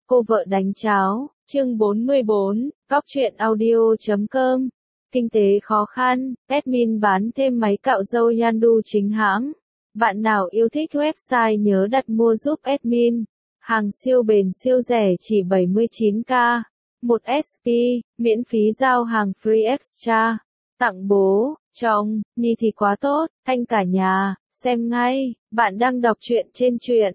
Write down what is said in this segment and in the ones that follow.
Cô vợ đánh cháo, chương 44, góc truyện audio.com. Kinh tế khó khăn, admin bán thêm máy cạo râu Yandu chính hãng. Bạn nào yêu thích website nhớ đặt mua giúp admin. Hàng siêu bền siêu rẻ chỉ 79k. 1 SP, miễn phí giao hàng free extra. Tặng bố, chồng, Nhi thì quá tốt, thanh cả nhà, xem ngay, bạn đang đọc truyện trên truyện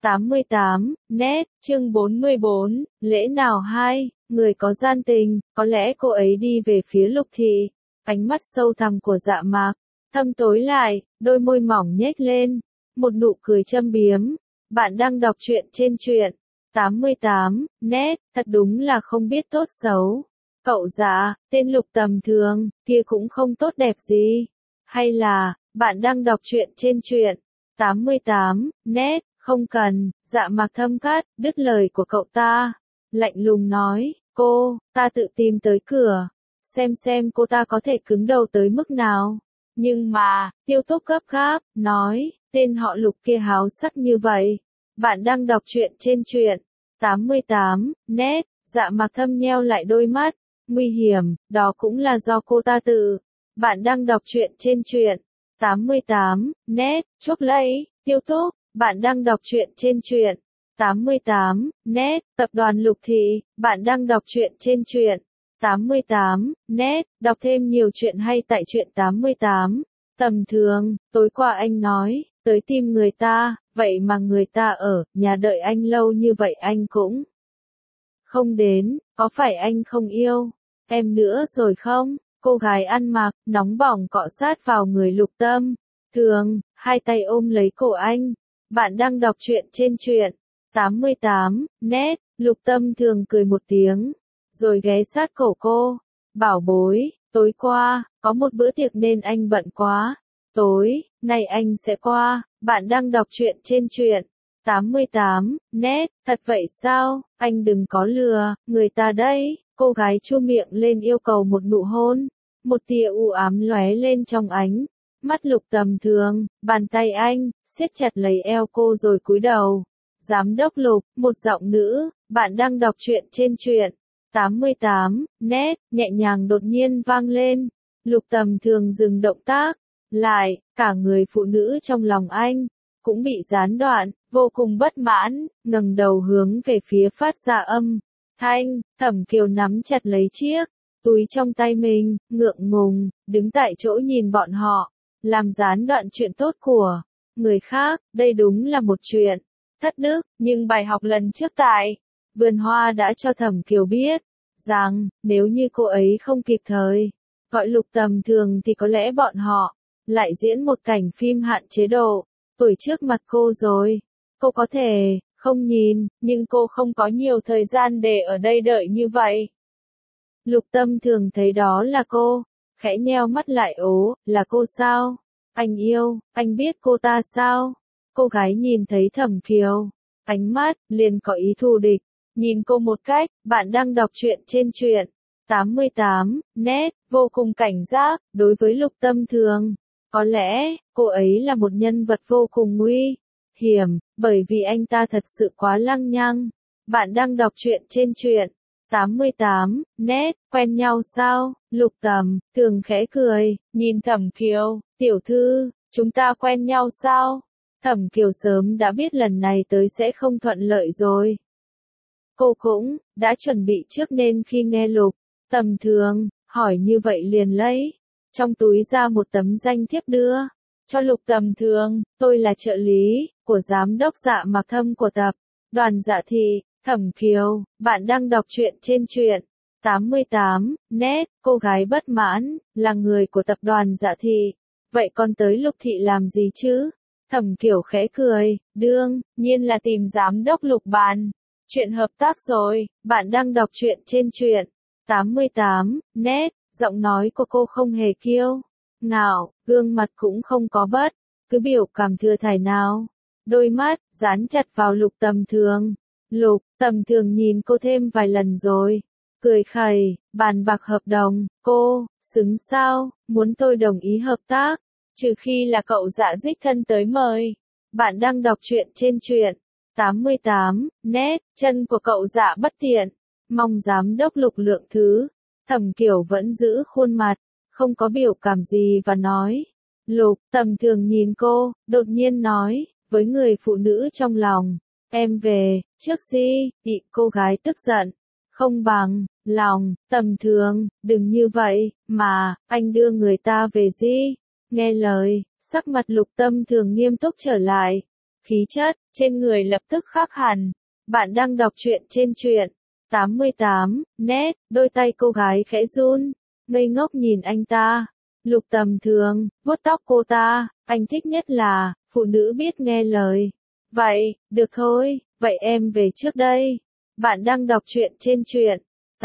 88, net, chương 44, lễ nào hai, người có gian tình, có lẽ cô ấy đi về phía Lục Thị, ánh mắt sâu thẳm của Dạ Mạc, thâm tối lại, đôi môi mỏng nhếch lên, một nụ cười châm biếm, bạn đang đọc truyện trên truyện 88, net, thật đúng là không biết tốt xấu. Cậu Dạ, tên Lục tầm thường, kia cũng không tốt đẹp gì. Hay là, bạn đang đọc truyện trên truyện 88, net, không cần, Dạ Mạc thâm cắt, đứt lời của cậu ta. Lạnh lùng nói, ta tự tìm tới cửa. Xem cô ta có thể cứng đầu tới mức nào. Nhưng mà, Tiêu Túc gấp gáp, nói, tên họ Lục kia háo sắc như vậy. Bạn đang đọc truyện trên truyện 88, net, Dạ Mạc thâm nheo lại đôi mắt. Nguy hiểm, đó cũng là do cô ta tự. Bạn đang đọc truyện trên truyện 88, net, chốt lấy, Tiêu Túc, bạn đang đọc truyện trên truyện 88, net, tập đoàn Lục Thị, bạn đang đọc truyện trên truyện 88, net, đọc thêm nhiều chuyện hay tại truyện 88. Tầm thường, tối qua anh nói, tới tìm người ta, vậy mà người ta ở nhà đợi anh lâu như vậy anh cũng không đến, có phải anh không yêu em nữa rồi không? Cô gái ăn mặc, nóng bỏng cọ sát vào người Lục Tâm Thường, hai tay ôm lấy cổ anh. Bạn đang đọc truyện trên truyện 88, net, Lục Tâm Thường cười một tiếng, rồi ghé sát cổ cô. Bảo bối, tối qua, có một bữa tiệc nên anh bận quá. Tối nay anh sẽ qua. Bạn đang đọc truyện trên truyện 88, net, thật vậy sao? Anh đừng có lừa người ta đấy. Cô gái chu miệng lên yêu cầu một nụ hôn. Một tia u ám lóe lên trong ánh mắt Lục Tầm Thường, bàn tay anh siết chặt lấy eo cô rồi cúi đầu. Giám đốc Lục, một giọng nữ, bạn đang đọc truyện trên truyện 88, net, nhẹ nhàng đột nhiên vang lên. Lục Tầm Thường dừng động tác lại, cả người phụ nữ trong lòng anh cũng bị gián đoạn, vô cùng bất mãn, ngẩng đầu hướng về phía phát ra âm thanh. Thẩm Kiều nắm chặt lấy chiếc túi trong tay mình, ngượng ngùng, đứng tại chỗ nhìn bọn họ, làm gián đoạn chuyện tốt của người khác. Đây đúng là một chuyện thất đức, nhưng bài học lần trước tại vườn hoa đã cho Thẩm Kiều biết rằng, nếu như cô ấy không kịp thời gọi Lục Tầm Thường thì có lẽ bọn họ lại diễn một cảnh phim hạn chế độ tuổi trước mặt cô rồi. Cô có thể không nhìn, nhưng cô không có nhiều thời gian để ở đây đợi như vậy. Lục Tâm Thường thấy đó là cô, khẽ nheo mắt lại. Ố, là cô sao? Anh yêu, anh biết cô ta sao? Cô gái nhìn thấy Thẩm Kiều, ánh mắt liền có ý thù địch, nhìn cô một cách. Bạn đang đọc truyện trên truyện 88, net, vô cùng cảnh giác đối với Lục Tâm Thường. Có lẽ, cô ấy là một nhân vật vô cùng nguy hiểm, bởi vì anh ta thật sự quá lăng nhăng. Bạn đang đọc truyện trên truyện 88, net, quen nhau sao? Lục Tầm Thường khẽ cười, nhìn Thẩm Kiều, tiểu thư, chúng ta quen nhau sao? Thẩm Kiều sớm đã biết lần này tới sẽ không thuận lợi rồi. Cô cũng đã chuẩn bị trước nên khi nghe Lục Tầm Thường hỏi như vậy liền lấy trong túi ra một tấm danh thiếp đưa cho Lục Tầm Thường. Tôi là trợ lý của giám đốc Dạ Mạc Thâm của tập đoàn Dạ Thị. Thẩm Kiều, bạn đang đọc truyện trên truyện 88, net, cô gái bất mãn, là người của tập đoàn Dạ Thị. Vậy con tới Lục Thị làm gì chứ? Thẩm Kiều khẽ cười, đương nhiên là tìm giám đốc Lục bàn chuyện hợp tác rồi. Bạn đang đọc truyện trên truyện 88, net, giọng nói của cô không hề kiêu ngạo, gương mặt cũng không có bất cứ biểu cảm thừa thải nào. Đôi mắt dán chặt vào Lục Tầm Thường. Lục Tầm Thường nhìn cô thêm vài lần rồi cười khẩy, bàn bạc hợp đồng. Cô xứng sao muốn tôi đồng ý hợp tác, trừ khi là cậu Dạ đích thân tới mời. Bạn đang đọc truyện trên truyện 88, nét, chân của cậu dạ bất tiện. Mong giám đốc Lục lượng thứ. Thẩm Kiều vẫn giữ khuôn mặt, không có biểu cảm gì và nói. Lục, Tầm Thường nhìn cô, đột nhiên nói, với người phụ nữ trong lòng. Em về, trước gì, bị cô gái tức giận. Không bằng, lòng, Tầm Thường, đừng như vậy, mà, anh đưa người ta về gì. Nghe lời, sắc mặt Lục Tâm Thường nghiêm túc trở lại. Khí chất, trên người lập tức khác hẳn. Bạn đang đọc truyện trên truyện. 88, nét, đôi tay cô gái khẽ run, ngây ngốc nhìn anh ta. Lục Tầm Thường, vuốt tóc cô ta, anh thích nhất là, phụ nữ biết nghe lời. Vậy, được thôi, vậy em về trước đây. Bạn đang đọc truyện trên truyện.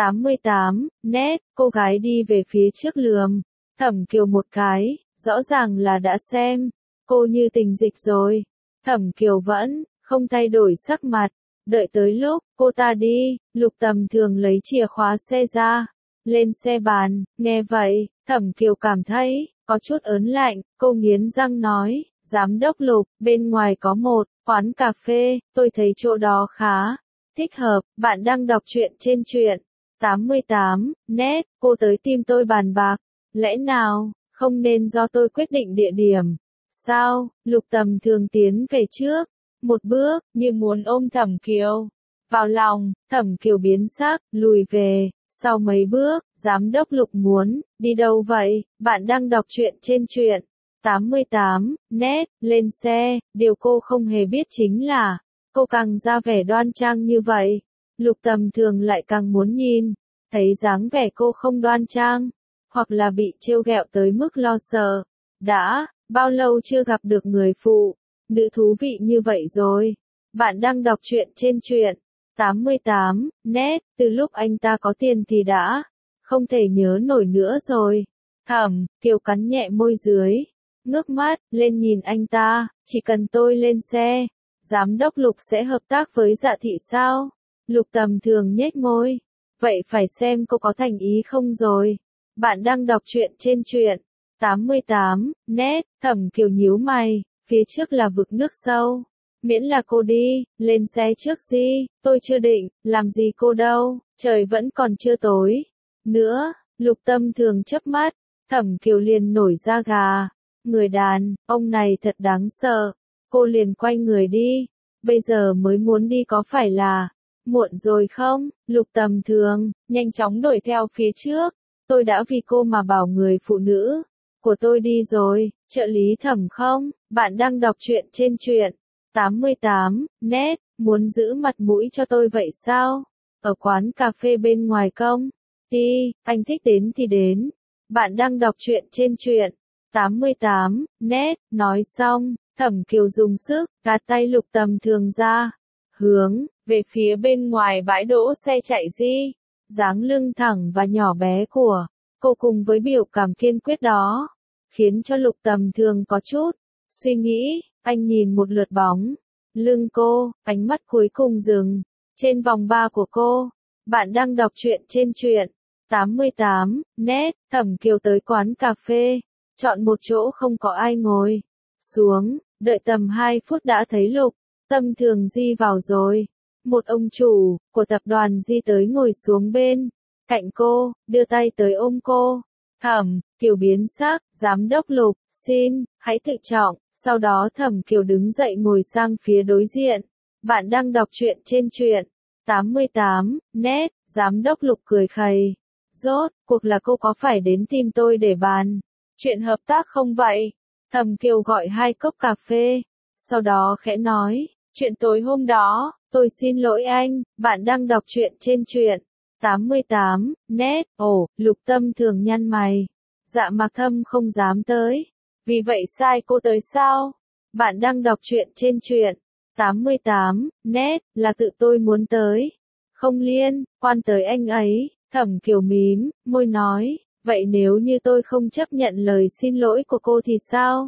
88, nét, cô gái đi về phía trước lườm. Thẩm Kiều một cái, rõ ràng là đã xem. Cô như tình dịch rồi. Thẩm Kiều vẫn, không thay đổi sắc mặt. Đợi tới lúc, cô ta đi, Lục Tầm Thường lấy chìa khóa xe ra. Lên xe bàn, nghe vậy, Thẩm Kiều cảm thấy, có chút ớn lạnh, cô nghiến răng nói, giám đốc Lục, bên ngoài có một, quán cà phê, tôi thấy chỗ đó khá thích hợp, bạn đang đọc truyện trên truyện. 88, nét, cô tới tìm tôi bàn bạc, lẽ nào, không nên do tôi quyết định địa điểm. Sao, Lục Tầm Thường tiến về trước, một bước, như muốn ôm Thẩm Kiều vào lòng, Thẩm Kiều biến sắc, lùi về, sau mấy bước, giám đốc Lục muốn, đi đâu vậy, bạn đang đọc truyện trên truyện. 88, nét, lên xe, điều cô không hề biết chính là, cô càng ra vẻ đoan trang như vậy, Lục Tầm Thường lại càng muốn nhìn, thấy dáng vẻ cô không đoan trang, hoặc là bị trêu ghẹo tới mức lo sợ. Đã, bao lâu chưa gặp được người phụ nữ thú vị như vậy rồi. Bạn đang đọc truyện trên truyện. 88, nét, từ lúc anh ta có tiền thì đã không thể nhớ nổi nữa rồi. Thẩm Kiều cắn nhẹ môi dưới, ngước mắt lên nhìn anh ta, chỉ cần tôi lên xe, giám đốc Lục sẽ hợp tác với Dạ Thị sao? Lục Tầm Thường nhếch môi, vậy phải xem cô có thành ý không rồi. Bạn đang đọc truyện trên truyện. 88, nét, Thẩm Kiều nhíu mày, phía trước là vực nước sâu. Miễn là cô đi, lên xe trước đi, tôi chưa định, làm gì cô đâu, trời vẫn còn chưa tối. Nữa, Lục Tâm Thường chớp mắt, Thẩm Kiều liền nổi da gà. Người đàn, ông này thật đáng sợ. Cô liền quay người đi, bây giờ mới muốn đi có phải là muộn rồi không? Lục Tầm Thường, nhanh chóng đuổi theo phía trước. Tôi đã vì cô mà bảo người phụ nữ của tôi đi rồi, trợ lý Thẩm không? Bạn đang đọc truyện trên truyện. 88, nét, muốn giữ mặt mũi cho tôi vậy sao? Ở quán cà phê bên ngoài công ty, anh thích đến thì đến. Bạn đang đọc truyện trên truyện. 88, nét, nói xong, Thẩm Kiều dùng sức, gạt tay Lục Tầm Thường ra, hướng về phía bên ngoài bãi đỗ xe chạy đi. Dáng lưng thẳng và nhỏ bé của cô cùng với biểu cảm kiên quyết đó, khiến cho Lục Tầm Thường có chút suy nghĩ. Anh nhìn một lượt bóng lưng cô, ánh mắt cuối cùng dừng trên vòng ba của cô. Bạn đang đọc truyện trên truyện. 88, nét, Thẩm Kiều tới quán cà phê, chọn một chỗ không có ai ngồi xuống, đợi tầm 2 phút đã thấy Lục Tâm Thường di vào rồi. Một ông chủ của tập đoàn di tới ngồi xuống bên cạnh cô, đưa tay tới ôm cô. Thẩm Kiều biến sắc, giám đốc Lục, xin, hãy tự trọng. Sau đó Thẩm Kiều đứng dậy ngồi sang phía đối diện. Bạn đang đọc truyện trên truyện. 88, nét, giám đốc Lục cười khẩy. Rốt cuộc là cô có phải đến tìm tôi để bàn chuyện hợp tác không vậy? Thẩm Kiều gọi 2 cốc cà phê, sau đó khẽ nói, chuyện tối hôm đó, tôi xin lỗi anh, bạn đang đọc truyện trên truyện. 88, nét, Lục Tâm Thường nhăn mày. Dạ Mạc Thâm không dám tới. Vì vậy sai cô tới sao? Bạn đang đọc truyện trên truyện. 88, nét, là tự tôi muốn tới. Không liên quan tới anh ấy. Thẩm Kiều mím môi nói, vậy nếu như tôi không chấp nhận lời xin lỗi của cô thì sao?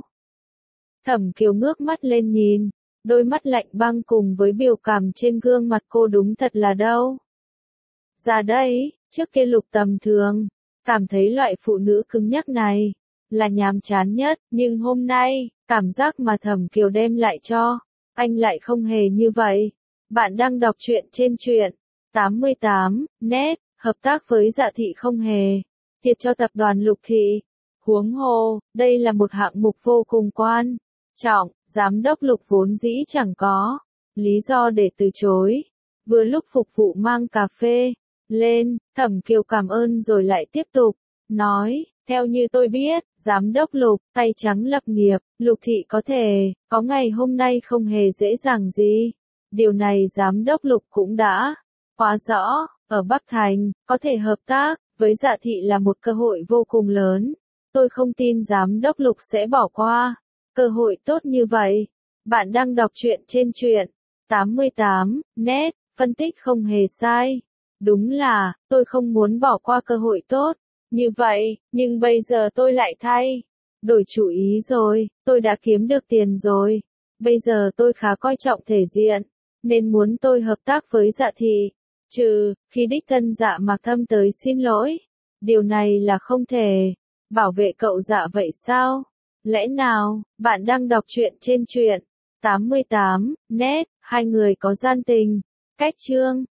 Thẩm Kiều ngước mắt lên nhìn, đôi mắt lạnh băng cùng với biểu cảm trên gương mặt cô đúng thật là đâu. Ra đây, trước kia Lục Tầm Thường cảm thấy loại phụ nữ cứng nhắc này là nhàm chán nhất, nhưng hôm nay, cảm giác mà Thẩm Kiều đem lại cho Anh lại không hề như vậy. Bạn đang đọc truyện trên truyện 88 net, hợp tác với Dạ Thị không hề thiệt cho tập đoàn Lục Thị. Huống hồ, đây là một hạng mục vô cùng quan trọng, giám đốc Lục vốn dĩ chẳng có lý do để từ chối. Vừa lúc phục vụ mang cà phê lên, Thẩm Kiều cảm ơn rồi lại tiếp tục nói, theo như tôi biết, giám đốc Lục, tay trắng lập nghiệp, Lục Thị có thể có ngày hôm nay không hề dễ dàng gì. Điều này giám đốc Lục cũng đã quá rõ, ở Bắc Thành, có thể hợp tác với Dạ Thị là một cơ hội vô cùng lớn. Tôi không tin giám đốc Lục sẽ bỏ qua cơ hội tốt như vậy. Bạn đang đọc truyện trên truyện 88 net, phân tích không hề sai. Đúng là, tôi không muốn bỏ qua cơ hội tốt như vậy, nhưng bây giờ tôi lại thay đổi chủ ý rồi, tôi đã kiếm được tiền rồi. Bây giờ tôi khá coi trọng thể diện, nên muốn tôi hợp tác với Dạ Thị. Trừ khi đích thân Dạ Mạc Thâm tới xin lỗi. Điều này là không thể. Bảo vệ cậu Dạ vậy sao? Lẽ nào, bạn đang đọc truyện trên truyện 88 net, hai người có gian tình. Cách chương